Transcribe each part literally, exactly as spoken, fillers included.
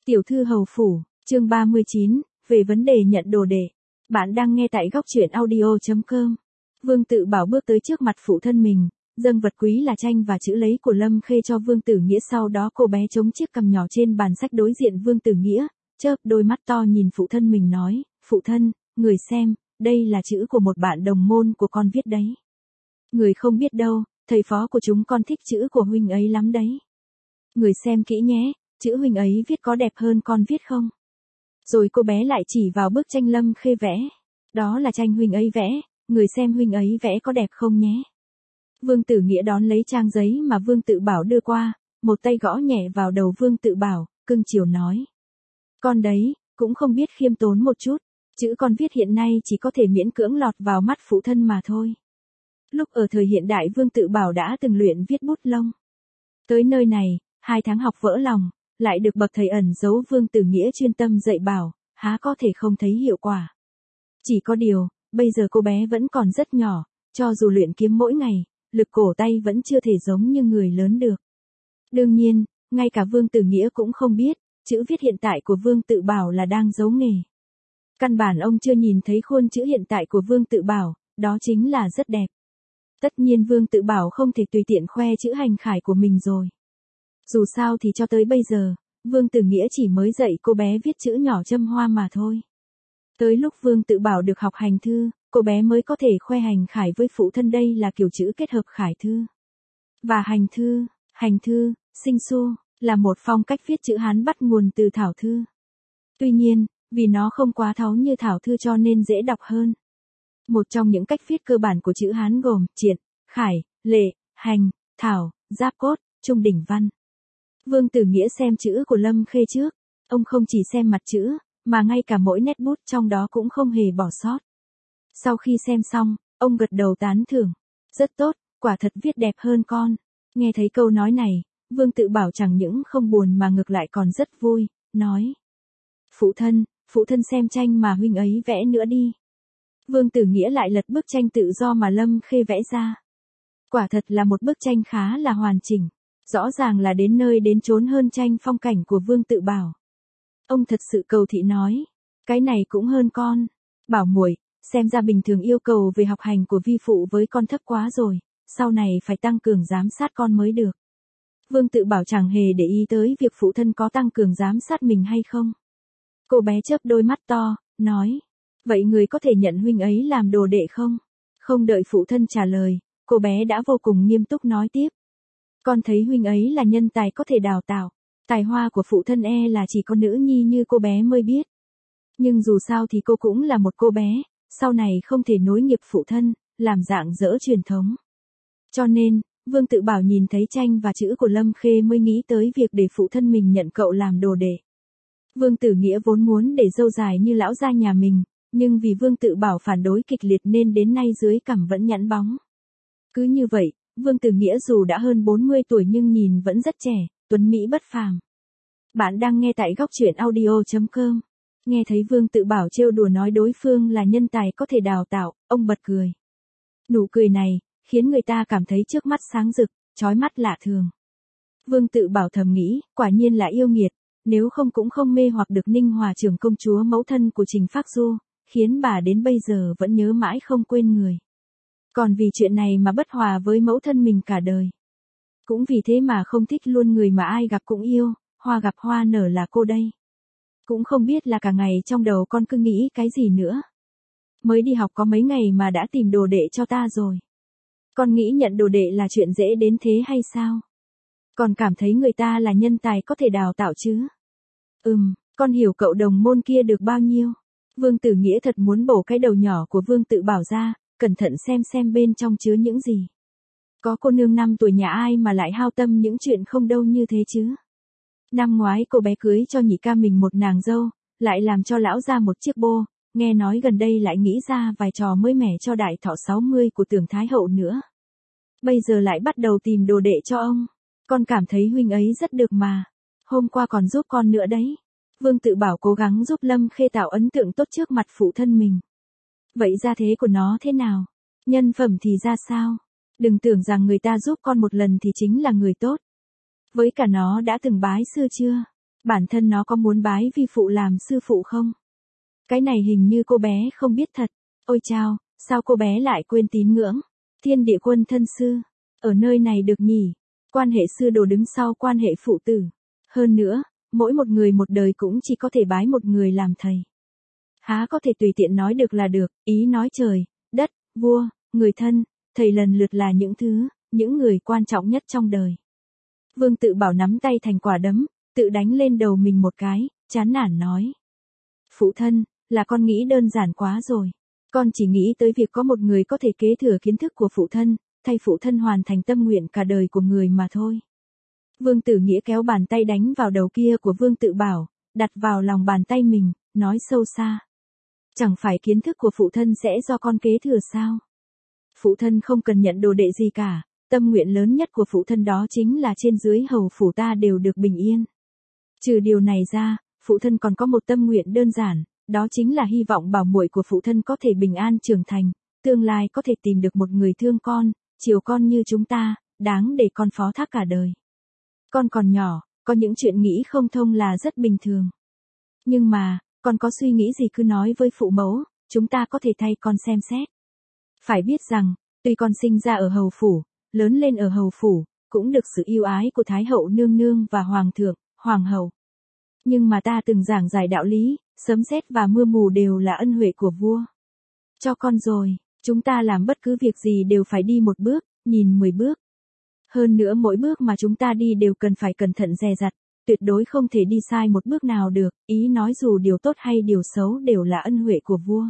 Tiểu thư hầu phủ, chương ba mươi chín, về vấn đề nhận đồ đệ. Bạn đang nghe tại góc truyện audio chấm com. Vương Tự Bảo bước tới trước mặt phụ thân mình, dâng vật quý là tranh và chữ lấy của Lâm Khê cho Vương Tử Nghĩa, sau đó cô bé chống chiếc cằm nhỏ trên bàn sách đối diện Vương Tử Nghĩa, chớp đôi mắt to nhìn phụ thân mình nói, phụ thân, người xem, đây là chữ của một bạn đồng môn của con viết đấy. Người không biết đâu, thầy phó của chúng con thích chữ của huynh ấy lắm đấy. Người xem kỹ nhé, chữ huynh ấy viết có đẹp hơn con viết không? Rồi cô bé lại chỉ vào bức tranh Lâm Khê vẽ. Đó là tranh huynh ấy vẽ, người xem huynh ấy vẽ có đẹp không nhé? Vương Tử Nghĩa đón lấy trang giấy mà Vương Tự Bảo đưa qua, một tay gõ nhẹ vào đầu Vương Tự Bảo, cưng chiều nói. Con đấy, cũng không biết khiêm tốn một chút, chữ con viết hiện nay chỉ có thể miễn cưỡng lọt vào mắt phụ thân mà thôi. Lúc ở thời hiện đại Vương Tự Bảo đã từng luyện viết bút lông. Tới nơi này, hai tháng học vỡ lòng, lại được bậc thầy ẩn giấu Vương Tử Nghĩa chuyên tâm dạy bảo, há có thể không thấy hiệu quả. Chỉ có điều, bây giờ cô bé vẫn còn rất nhỏ, cho dù luyện kiếm mỗi ngày, lực cổ tay vẫn chưa thể giống như người lớn được. Đương nhiên, ngay cả Vương Tử Nghĩa cũng không biết, chữ viết hiện tại của Vương Tự Bảo là đang giấu nghề. Căn bản ông chưa nhìn thấy khuôn chữ hiện tại của Vương Tự Bảo, đó chính là rất đẹp. Tất nhiên Vương Tự Bảo không thể tùy tiện khoe chữ hành khải của mình rồi. Dù sao thì cho tới bây giờ, Vương Tử Nghĩa chỉ mới dạy cô bé viết chữ nhỏ châm hoa mà thôi. Tới lúc Vương Tự Bảo được học hành thư, cô bé mới có thể khoe hành khải với phụ thân, đây là kiểu chữ kết hợp khải thư và hành thư. Hành thư, sinh xu, là một phong cách viết chữ Hán bắt nguồn từ thảo thư. Tuy nhiên, vì nó không quá tháo như thảo thư cho nên dễ đọc hơn. Một trong những cách viết cơ bản của chữ Hán gồm triệt, khải, lệ, hành, thảo, giáp cốt, trung đỉnh văn. Vương Tử Nghĩa xem chữ của Lâm Khê trước, ông không chỉ xem mặt chữ, mà ngay cả mỗi nét bút trong đó cũng không hề bỏ sót. Sau khi xem xong, ông gật đầu tán thưởng. Rất tốt, quả thật viết đẹp hơn con. Nghe thấy câu nói này, Vương Tự Bảo chẳng những không buồn mà ngược lại còn rất vui, nói. Phụ thân, phụ thân xem tranh mà huynh ấy vẽ nữa đi. Vương Tử Nghĩa lại lật bức tranh tự do mà Lâm Khê vẽ ra. Quả thật là một bức tranh khá là hoàn chỉnh. Rõ ràng là đến nơi đến chốn hơn tranh phong cảnh của Vương Tự Bảo. Ông thật sự cầu thị nói, cái này cũng hơn con. Bảo muội, xem ra bình thường yêu cầu về học hành của vi phụ với con thấp quá rồi, sau này phải tăng cường giám sát con mới được. Vương Tự Bảo chẳng hề để ý tới việc phụ thân có tăng cường giám sát mình hay không. Cô bé chớp đôi mắt to, nói, vậy người có thể nhận huynh ấy làm đồ đệ không? Không đợi phụ thân trả lời, cô bé đã vô cùng nghiêm túc nói tiếp. Con thấy huynh ấy là nhân tài có thể đào tạo, tài hoa của phụ thân e là chỉ có nữ nhi như cô bé mới biết. Nhưng dù sao thì cô cũng là một cô bé, sau này không thể nối nghiệp phụ thân, làm dạng dỡ truyền thống. Cho nên, Vương Tự Bảo nhìn thấy tranh và chữ của Lâm Khê mới nghĩ tới việc để phụ thân mình nhận cậu làm đồ đệ. Vương Tử Nghĩa vốn muốn để dâu dài như lão gia nhà mình, nhưng vì Vương Tự Bảo phản đối kịch liệt nên đến nay dưới cằm vẫn nhẵn bóng. Cứ như vậy, Vương Tử Nghĩa dù đã hơn bốn mươi tuổi nhưng nhìn vẫn rất trẻ, tuấn mỹ bất phàm. Bạn đang nghe tại góc truyện audio chấm com. Nghe thấy Vương Tự Bảo trêu đùa nói đối phương là nhân tài có thể đào tạo, ông bật cười. Nụ cười này, khiến người ta cảm thấy trước mắt sáng rực, chói mắt lạ thường. Vương Tự Bảo thầm nghĩ, quả nhiên là yêu nghiệt, nếu không cũng không mê hoặc được Ninh Hòa trưởng công chúa mẫu thân của Trình Phác Du, khiến bà đến bây giờ vẫn nhớ mãi không quên người. Còn vì chuyện này mà bất hòa với mẫu thân mình cả đời. Cũng vì thế mà không thích luôn người mà ai gặp cũng yêu, hoa gặp hoa nở là cô đây. Cũng không biết là cả ngày trong đầu con cứ nghĩ cái gì nữa. Mới đi học có mấy ngày mà đã tìm đồ đệ cho ta rồi. Con nghĩ nhận đồ đệ là chuyện dễ đến thế hay sao? Còn cảm thấy người ta là nhân tài có thể đào tạo chứ? Ừm, con hiểu cậu đồng môn kia được bao nhiêu? Vương Tử Nghĩa thật muốn bổ cái đầu nhỏ của Vương Tự Bảo ra, cẩn thận xem xem bên trong chứa những gì. Có cô nương năm tuổi nhà ai mà lại hao tâm những chuyện không đâu như thế chứ? Năm ngoái cô bé cưới cho nhị ca mình một nàng dâu, lại làm cho lão ra một chiếc bô, nghe nói gần đây lại nghĩ ra vài trò mới mẻ cho đại thọ sáu mươi của Tưởng Thái Hậu nữa. Bây giờ lại bắt đầu tìm đồ đệ cho ông. Con cảm thấy huynh ấy rất được mà. Hôm qua còn giúp con nữa đấy. Vương Tự Bảo cố gắng giúp Lâm Khê tạo ấn tượng tốt trước mặt phụ thân mình. Vậy gia thế của nó thế nào? Nhân phẩm thì ra sao? Đừng tưởng rằng người ta giúp con một lần thì chính là người tốt. Với cả nó đã từng bái sư chưa? Bản thân nó có muốn bái vi phụ làm sư phụ không? Cái này hình như cô bé không biết thật. Ôi chao, sao cô bé lại quên tín ngưỡng? Thiên địa quân thân sư. Ở nơi này được nhỉ? Quan hệ sư đồ đứng sau quan hệ phụ tử. Hơn nữa, mỗi một người một đời cũng chỉ có thể bái một người làm thầy. Há có thể tùy tiện nói được là được, ý nói trời, đất, vua, người thân, thầy lần lượt là những thứ, những người quan trọng nhất trong đời. Vương Tự Bảo nắm tay thành quả đấm, tự đánh lên đầu mình một cái, chán nản nói. Phụ thân, là con nghĩ đơn giản quá rồi. Con chỉ nghĩ tới việc có một người có thể kế thừa kiến thức của phụ thân, thay phụ thân hoàn thành tâm nguyện cả đời của người mà thôi. Vương Tử Nghĩa kéo bàn tay đánh vào đầu kia của Vương Tự Bảo, đặt vào lòng bàn tay mình, nói sâu xa. Chẳng phải kiến thức của phụ thân sẽ do con kế thừa sao? Phụ thân không cần nhận đồ đệ gì cả, tâm nguyện lớn nhất của phụ thân đó chính là trên dưới hầu phủ ta đều được bình yên. Trừ điều này ra, phụ thân còn có một tâm nguyện đơn giản, đó chính là hy vọng bảo muội của phụ thân có thể bình an trưởng thành, tương lai có thể tìm được một người thương con, chiều con như chúng ta, đáng để con phó thác cả đời. Con còn nhỏ, có những chuyện nghĩ không thông là rất bình thường. Nhưng mà, con có suy nghĩ gì cứ nói với phụ mẫu, chúng ta có thể thay con xem xét. Phải biết rằng, tuy con sinh ra ở hầu phủ, lớn lên ở hầu phủ, cũng được sự yêu ái của Thái hậu nương nương và Hoàng thượng, Hoàng hậu. Nhưng mà ta từng giảng giải đạo lý, sấm sét và mưa mù đều là ân huệ của vua. Cho con rồi, chúng ta làm bất cứ việc gì đều phải đi một bước, nhìn mười bước. Hơn nữa mỗi bước mà chúng ta đi đều cần phải cẩn thận dè dặt, tuyệt đối không thể đi sai một bước nào được, ý nói dù điều tốt hay điều xấu đều là ân huệ của vua.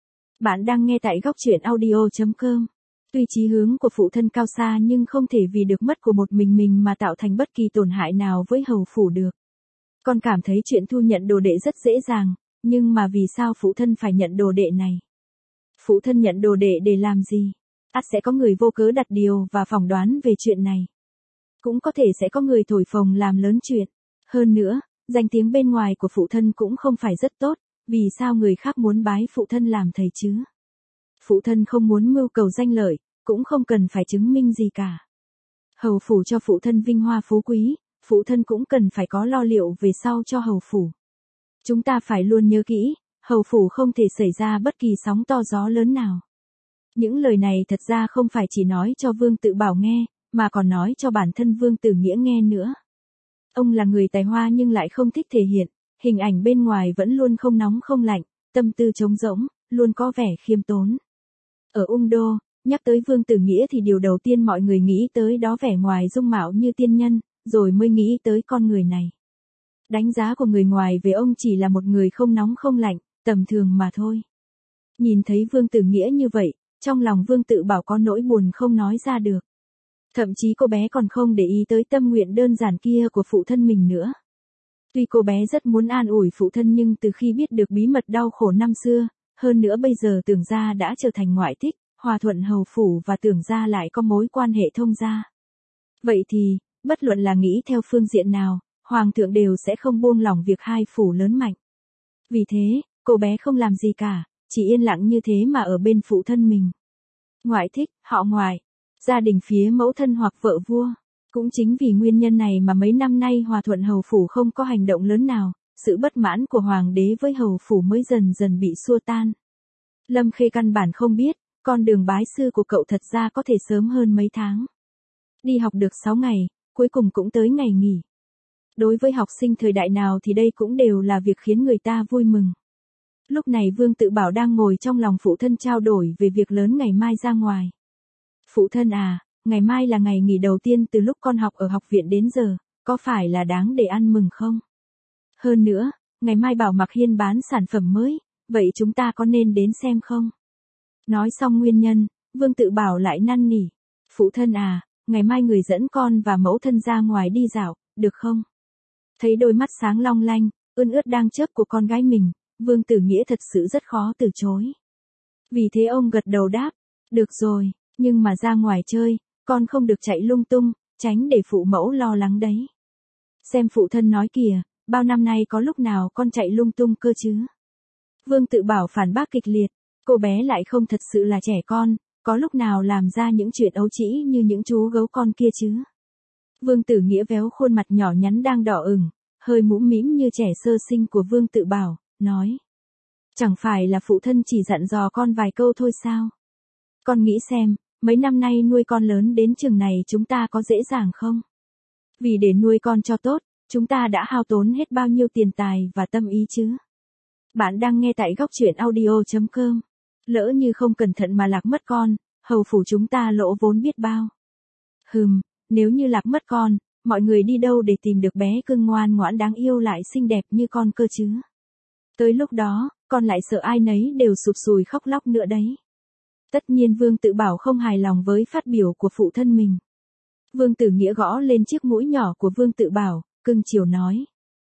Bạn đang nghe tại góc truyện audio chấm com. Tuy chí hướng của phụ thân cao xa nhưng không thể vì được mất của một mình mình mà tạo thành bất kỳ tổn hại nào với hầu phủ được. Con cảm thấy chuyện thu nhận đồ đệ rất dễ dàng, nhưng mà vì sao phụ thân phải nhận đồ đệ này? Phụ thân nhận đồ đệ để làm gì? Ắt sẽ có người vô cớ đặt điều và phỏng đoán về chuyện này. Cũng có thể sẽ có người thổi phồng làm lớn chuyện. Hơn nữa, danh tiếng bên ngoài của phụ thân cũng không phải rất tốt, vì sao người khác muốn bái phụ thân làm thầy chứ? Phụ thân không muốn mưu cầu danh lợi, cũng không cần phải chứng minh gì cả. Hầu phủ cho phụ thân vinh hoa phú quý, phụ thân cũng cần phải có lo liệu về sau cho hầu phủ. Chúng ta phải luôn nhớ kỹ, hầu phủ không thể xảy ra bất kỳ sóng to gió lớn nào. Những lời này thật ra không phải chỉ nói cho Vương Tự Bảo nghe, mà còn nói cho bản thân Vương Tử Nghĩa nghe nữa. Ông là người tài hoa nhưng lại không thích thể hiện, hình ảnh bên ngoài vẫn luôn không nóng không lạnh, tâm tư trống rỗng, luôn có vẻ khiêm tốn. Ở Ung Đô, nhắc tới Vương Tử Nghĩa thì điều đầu tiên mọi người nghĩ tới đó vẻ ngoài dung mạo như tiên nhân, rồi mới nghĩ tới con người này. Đánh giá của người ngoài về ông chỉ là một người không nóng không lạnh, tầm thường mà thôi. Nhìn thấy Vương Tử Nghĩa như vậy, trong lòng Vương Tự Bảo có nỗi buồn không nói ra được. Thậm chí cô bé còn không để ý tới tâm nguyện đơn giản kia của phụ thân mình nữa. Tuy cô bé rất muốn an ủi phụ thân nhưng từ khi biết được bí mật đau khổ năm xưa, hơn nữa bây giờ Tưởng gia đã trở thành ngoại thích, hòa thuận hầu phủ và Tưởng gia lại có mối quan hệ thông gia. Vậy thì, bất luận là nghĩ theo phương diện nào, Hoàng thượng đều sẽ không buông lỏng việc hai phủ lớn mạnh. Vì thế, cô bé không làm gì cả, chỉ yên lặng như thế mà ở bên phụ thân mình. Ngoại thích, họ ngoại, gia đình phía mẫu thân hoặc vợ vua. Cũng chính vì nguyên nhân này mà mấy năm nay Hòa Thuận hầu phủ không có hành động lớn nào, sự bất mãn của hoàng đế với hầu phủ mới dần dần bị xua tan. Lâm Khê căn bản không biết, con đường bái sư của cậu thật ra có thể sớm hơn mấy tháng. Đi học được sáu ngày, cuối cùng cũng tới ngày nghỉ. Đối với học sinh thời đại nào thì đây cũng đều là việc khiến người ta vui mừng. Lúc này Vương Tự Bảo đang ngồi trong lòng phụ thân trao đổi về việc lớn ngày mai ra ngoài. Phụ thân à, ngày mai là ngày nghỉ đầu tiên từ lúc con học ở học viện đến giờ, có phải là đáng để ăn mừng không? Hơn nữa, ngày mai Bảo Mặc Hiên bán sản phẩm mới, vậy chúng ta có nên đến xem không? Nói xong nguyên nhân, Vương Tự Bảo lại năn nỉ. Phụ thân à, ngày mai người dẫn con và mẫu thân ra ngoài đi dạo, được không? Thấy đôi mắt sáng long lanh, ươn ướt đang chớp của con gái mình, Vương Tử Nghĩa thật sự rất khó từ chối. Vì thế ông gật đầu đáp, được rồi, nhưng mà ra ngoài chơi, con không được chạy lung tung, tránh để phụ mẫu lo lắng đấy. Xem phụ thân nói kìa, bao năm nay có lúc nào con chạy lung tung cơ chứ? Vương Tự Bảo phản bác kịch liệt, cô bé lại không thật sự là trẻ con, có lúc nào làm ra những chuyện ấu trĩ như những chú gấu con kia chứ? Vương Tử Nghĩa véo khuôn mặt nhỏ nhắn đang đỏ ửng, hơi mũm mĩm như trẻ sơ sinh của Vương Tự Bảo, nói. Chẳng phải là phụ thân chỉ dặn dò con vài câu thôi sao? Con nghĩ xem, mấy năm nay nuôi con lớn đến chừng này chúng ta có dễ dàng không? Vì để nuôi con cho tốt, chúng ta đã hao tốn hết bao nhiêu tiền tài và tâm ý chứ? Bạn đang nghe tại góc truyện audio chấm com. Lỡ như không cẩn thận mà lạc mất con, hầu phủ chúng ta lỗ vốn biết bao. Hừm, nếu như lạc mất con, mọi người đi đâu để tìm được bé cưng ngoan ngoãn đáng yêu lại xinh đẹp như con cơ chứ? Tới lúc đó, con lại sợ ai nấy đều sụp sùi khóc lóc nữa đấy. Tất nhiên Vương Tự Bảo không hài lòng với phát biểu của phụ thân mình. Vương Tử Nghĩa gõ lên chiếc mũi nhỏ của Vương Tự Bảo, cưng chiều nói.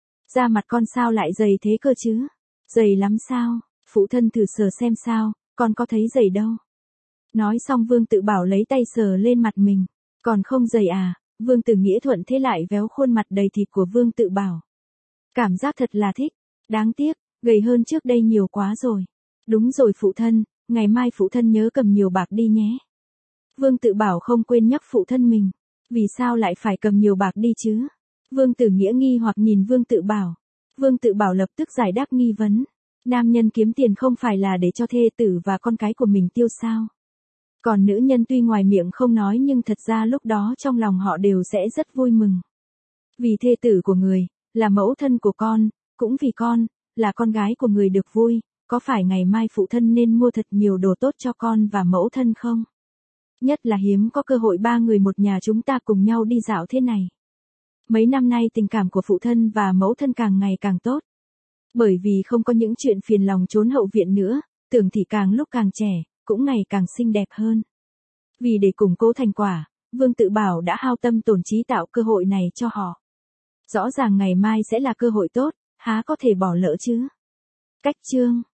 Da mặt con sao lại dày thế cơ chứ? Dày lắm sao? Phụ thân thử sờ xem sao, con có thấy dày đâu. Nói xong Vương Tự Bảo lấy tay sờ lên mặt mình. Còn không dày à? Vương Tử Nghĩa thuận thế lại véo khuôn mặt đầy thịt của Vương Tự Bảo. Cảm giác thật là thích. Đáng tiếc, gầy hơn trước đây nhiều quá rồi. Đúng rồi phụ thân, ngày mai phụ thân nhớ cầm nhiều bạc đi nhé. Vương Tự Bảo không quên nhắc phụ thân mình. Vì sao lại phải cầm nhiều bạc đi chứ? Vương Tử Nghĩa nghi hoặc nhìn Vương Tự Bảo. Vương Tự Bảo lập tức giải đáp nghi vấn. Nam nhân kiếm tiền không phải là để cho thê tử và con cái của mình tiêu sao? Còn nữ nhân tuy ngoài miệng không nói nhưng thật ra lúc đó trong lòng họ đều sẽ rất vui mừng. Vì thê tử của người, là mẫu thân của con, cũng vì con, là con gái của người được vui, có phải ngày mai phụ thân nên mua thật nhiều đồ tốt cho con và mẫu thân không? Nhất là hiếm có cơ hội ba người một nhà chúng ta cùng nhau đi dạo thế này. Mấy năm nay tình cảm của phụ thân và mẫu thân càng ngày càng tốt. Bởi vì không có những chuyện phiền lòng trốn hậu viện nữa, Tưởng Thị càng lúc càng trẻ, cũng ngày càng xinh đẹp hơn. Vì để củng cố thành quả, Vương Tự Bảo đã hao tâm tổn trí tạo cơ hội này cho họ. Rõ ràng ngày mai sẽ là cơ hội tốt, há có thể bỏ lỡ chứ. Cách chương